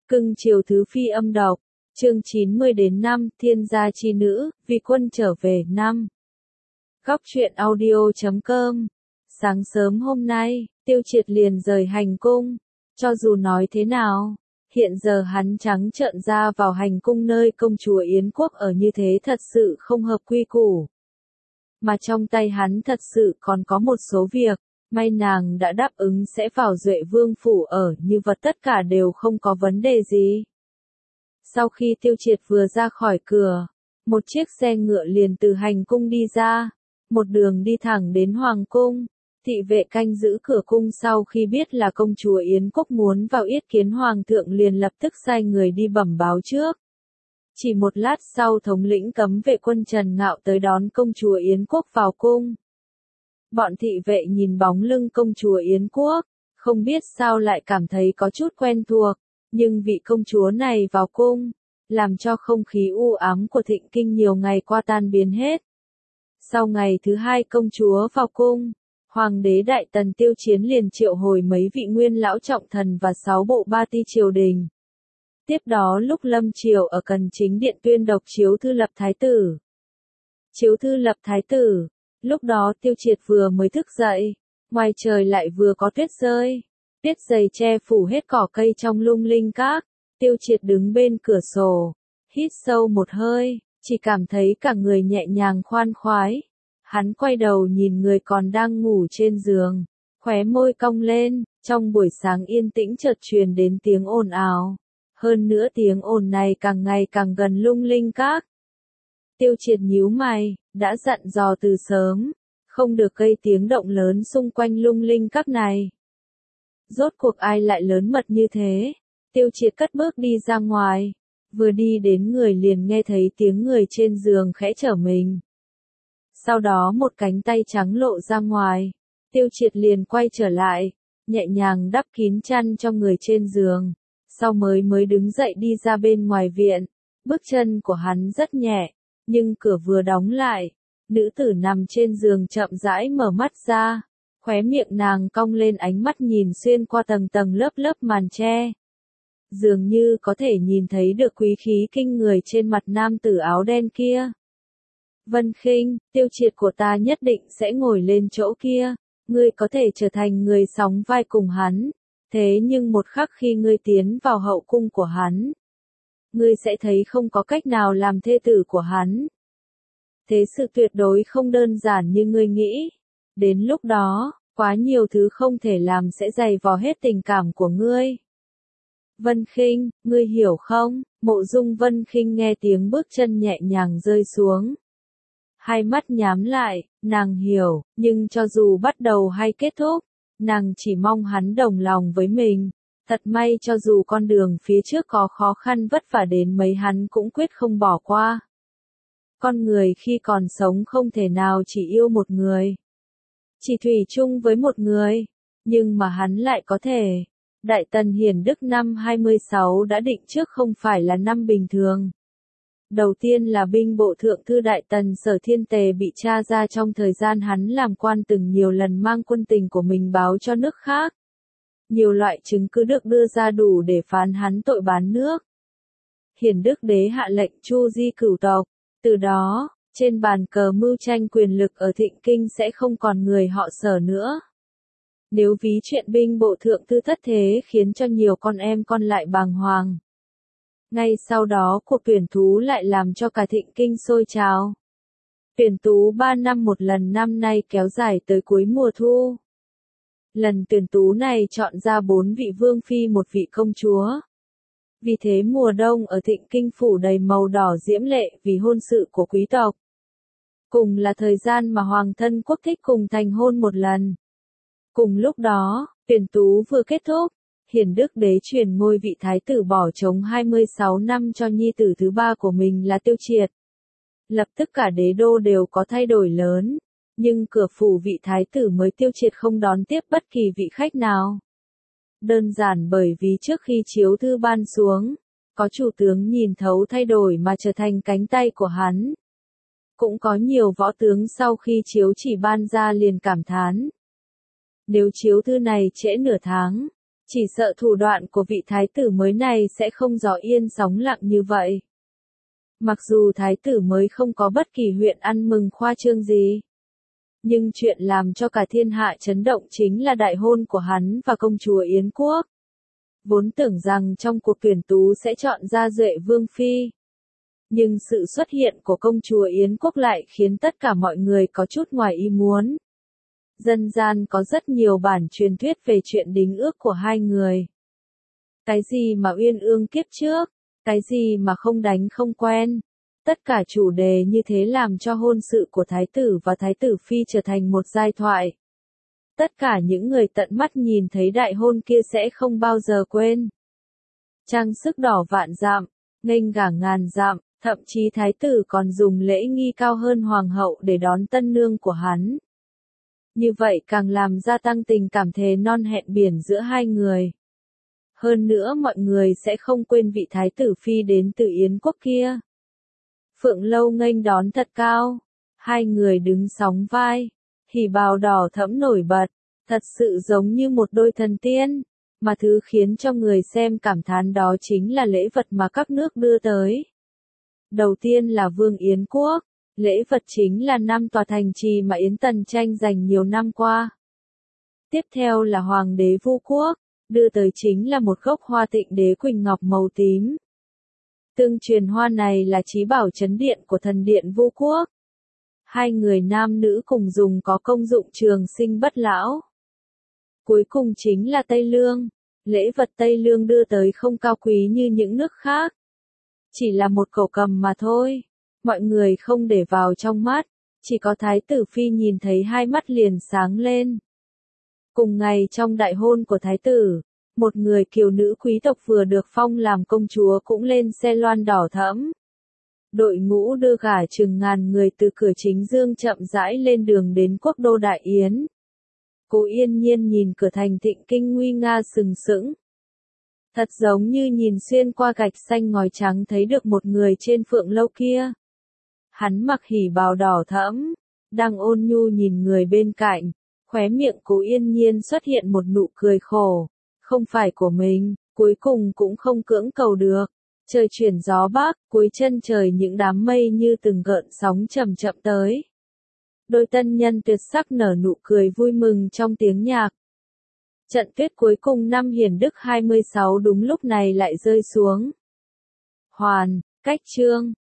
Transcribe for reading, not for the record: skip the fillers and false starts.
Cưng chiều thứ phi âm đọc, chương 90 đến 5, Thiên gia chi nữ, vì quân trở về năm. Góc truyện audio.com. Sáng sớm hôm nay, Tiêu Triệt liền rời hành cung. Cho dù nói thế nào, hiện giờ hắn trắng trợn ra vào hành cung nơi công chúa Yến Quốc ở như thế thật sự không hợp quy củ. Mà trong tay hắn thật sự còn có một số việc, may nàng đã đáp ứng sẽ vào Duệ Vương phủ ở như vật, tất cả đều không có vấn đề gì. Sau khi Tiêu Triệt vừa ra khỏi cửa, một chiếc xe ngựa liền từ hành cung đi ra, một đường đi thẳng đến hoàng cung. Thị vệ canh giữ cửa cung sau khi biết là công chúa Yến Quốc muốn vào yết kiến hoàng thượng liền lập tức sai người đi bẩm báo trước. Chỉ một lát sau thống lĩnh cấm vệ quân Trần Ngạo tới đón công chúa Yến Quốc vào cung. Bọn thị vệ nhìn bóng lưng công chúa Yến Quốc, không biết sao lại cảm thấy có chút quen thuộc, nhưng vị công chúa này vào cung, làm cho không khí u ám của Thịnh Kinh nhiều ngày qua tan biến hết. Sau ngày thứ hai công chúa vào cung, Hoàng đế Đại Tần Tiêu Chiến liền triệu hồi mấy vị nguyên lão trọng thần và 6 bộ ba ti triều đình. Tiếp đó lúc lâm triều ở Cần Chính Điện tuyên đọc chiếu thư lập thái tử. Chiếu thư lập thái tử, lúc đó Tiêu Triệt vừa mới thức dậy, ngoài trời lại vừa có tuyết rơi. Tuyết dày che phủ hết cỏ cây trong lung linh các. Tiêu Triệt đứng bên cửa sổ, hít sâu một hơi, chỉ cảm thấy cả người nhẹ nhàng khoan khoái. Hắn quay đầu nhìn người còn đang ngủ trên giường, khóe môi cong lên, trong buổi sáng yên tĩnh chợt truyền đến tiếng ồn ào. Hơn nữa tiếng ồn này càng ngày càng gần lung linh các. Tiêu Triệt nhíu mày, đã dặn dò từ sớm, không được gây tiếng động lớn xung quanh lung linh các này. Rốt cuộc ai lại lớn mật như thế? Tiêu Triệt cất bước đi ra ngoài, vừa đi đến người liền nghe thấy tiếng người trên giường khẽ trở mình. Sau đó một cánh tay trắng lộ ra ngoài, Tiêu Triệt liền quay trở lại, nhẹ nhàng đắp kín chăn cho người trên giường, sau mới đứng dậy đi ra bên ngoài viện. Bước chân của hắn rất nhẹ, nhưng cửa vừa đóng lại, nữ tử nằm trên giường chậm rãi mở mắt ra, khóe miệng nàng cong lên, ánh mắt nhìn xuyên qua tầng tầng lớp lớp màn tre. Dường như có thể nhìn thấy được quý khí kinh người trên mặt nam tử áo đen kia. Vân Khinh, Tiêu Triệt của ta nhất định sẽ ngồi lên chỗ kia, ngươi có thể trở thành người sóng vai cùng hắn, thế nhưng một khắc khi ngươi tiến vào hậu cung của hắn, ngươi sẽ thấy không có cách nào làm thê tử của hắn. Thế sự tuyệt đối không đơn giản như ngươi nghĩ. Đến lúc đó, quá nhiều thứ không thể làm sẽ dày vò hết tình cảm của ngươi. Vân Khinh, ngươi hiểu không? Mộ Dung Vân Khinh nghe tiếng bước chân nhẹ nhàng rơi xuống. Hai mắt nhắm lại, nàng hiểu, nhưng cho dù bắt đầu hay kết thúc, nàng chỉ mong hắn đồng lòng với mình. Thật may cho dù con đường phía trước có khó khăn vất vả đến mấy hắn cũng quyết không bỏ qua. Con người khi còn sống không thể nào chỉ yêu một người, chỉ thủy chung với một người, nhưng mà hắn lại có thể. Đại Tần Hiển Đức năm 26 đã định trước không phải là năm bình thường. Đầu tiên là binh bộ thượng thư Đại Tần Sở Thiên Tề bị tra ra trong thời gian hắn làm quan từng nhiều lần mang quân tình của mình báo cho nước khác. Nhiều loại chứng cứ được đưa ra đủ để phán hắn tội bán nước. Hiển Đức đế hạ lệnh chu di cửu tộc, từ đó, trên bàn cờ mưu tranh quyền lực ở Thịnh Kinh sẽ không còn người họ Sở nữa. Nếu ví chuyện binh bộ thượng thư thất thế khiến cho nhiều con em con lại bàng hoàng. Ngay sau đó cuộc tuyển tú lại làm cho cả Thịnh Kinh sôi trào. Tuyển tú 3 năm một lần, năm nay kéo dài tới cuối mùa thu. Lần tuyển tú này chọn ra 4 vị vương phi, một vị công chúa. Vì thế mùa đông ở Thịnh Kinh phủ đầy màu đỏ diễm lệ vì hôn sự của quý tộc. Cùng là thời gian mà hoàng thân quốc thích cùng thành hôn một lần. Cùng lúc đó, tuyển tú vừa kết thúc, Hiển Đức đế truyền ngôi vị thái tử bỏ trống 26 năm cho nhi tử thứ ba của mình là Tiêu Triệt. Lập tức cả đế đô đều có thay đổi lớn, nhưng cửa phủ vị thái tử mới Tiêu Triệt không đón tiếp bất kỳ vị khách nào. Đơn giản bởi vì trước khi chiếu thư ban xuống, có chủ tướng nhìn thấu thay đổi mà trở thành cánh tay của hắn. Cũng có nhiều võ tướng sau khi chiếu chỉ ban ra liền cảm thán. Nếu chiếu thư này trễ nửa tháng, Chỉ sợ thủ đoạn của vị thái tử mới này sẽ không gió yên sóng lặng như vậy. Mặc dù thái tử mới không có bất kỳ huyện ăn mừng khoa trương gì. Nhưng chuyện làm cho cả thiên hạ chấn động chính là đại hôn của hắn và công chúa Yến Quốc. Vốn tưởng rằng trong cuộc tuyển tú sẽ chọn ra Duệ Vương Phi. Nhưng sự xuất hiện của công chúa Yến Quốc lại khiến tất cả mọi người có chút ngoài ý muốn. Dân gian có rất nhiều bản truyền thuyết về chuyện đính ước của hai người. Cái gì mà uyên ương kiếp trước, cái gì mà không đánh không quen. Tất cả chủ đề như thế làm cho hôn sự của thái tử và thái tử phi trở thành một giai thoại. Tất cả những người tận mắt nhìn thấy đại hôn kia sẽ không bao giờ quên. Trang sức đỏ vạn dặm, nghênh gả ngàn dặm, thậm chí thái tử còn dùng lễ nghi cao hơn hoàng hậu để đón tân nương của hắn. Như vậy càng làm gia tăng tình cảm thề non hẹn biển giữa hai người. Hơn nữa mọi người sẽ không quên vị thái tử phi đến từ Yến Quốc kia. Phượng Lâu nghênh đón thật cao, hai người đứng sóng vai, hỉ bào đỏ thẫm nổi bật, thật sự giống như một đôi thần tiên, mà thứ khiến cho người xem cảm thán đó chính là lễ vật mà các nước đưa tới. Đầu tiên là Vương Yến Quốc, lễ vật chính là 5 tòa thành trì mà Yến Tần tranh giành nhiều năm qua. Tiếp theo là Hoàng đế Vu Quốc, đưa tới chính là một gốc hoa Tịnh đế quỳnh ngọc màu tím. Tương truyền hoa này là chí bảo trấn điện của thần điện Vu Quốc. Hai người nam nữ cùng dùng có công dụng trường sinh bất lão. Cuối cùng chính là Tây Lương. Lễ vật Tây Lương đưa tới không cao quý như những nước khác. Chỉ là một cẩu cầm mà thôi. Mọi người không để vào trong mắt. Chỉ có thái tử phi nhìn thấy hai mắt liền sáng lên. Cùng ngày trong đại hôn của thái tử, một người kiều nữ quý tộc vừa được phong làm công chúa cũng lên xe loan đỏ thẫm. Đội ngũ đưa gả chừng ngàn người từ cửa chính dương chậm rãi lên đường đến quốc đô Đại Yến. Cố Yên Nhiên nhìn cửa thành Thịnh Kinh nguy nga sừng sững. Thật giống như nhìn xuyên qua gạch xanh ngói trắng thấy được một người trên Phượng Lâu kia. Hắn mặc hỉ bào đỏ thẫm, đang ôn nhu nhìn người bên cạnh, khóe miệng Cố Yên Nhiên xuất hiện một nụ cười khổ. Không phải của mình, cuối cùng cũng không cưỡng cầu được. Trời chuyển gió bắc, cuối chân trời những đám mây như từng gợn sóng chậm chậm tới. Đôi tân nhân tuyệt sắc nở nụ cười vui mừng trong tiếng nhạc. Trận tuyết cuối cùng năm Hiền Đức 26 đúng lúc này lại rơi xuống. Hoàn, cách chương.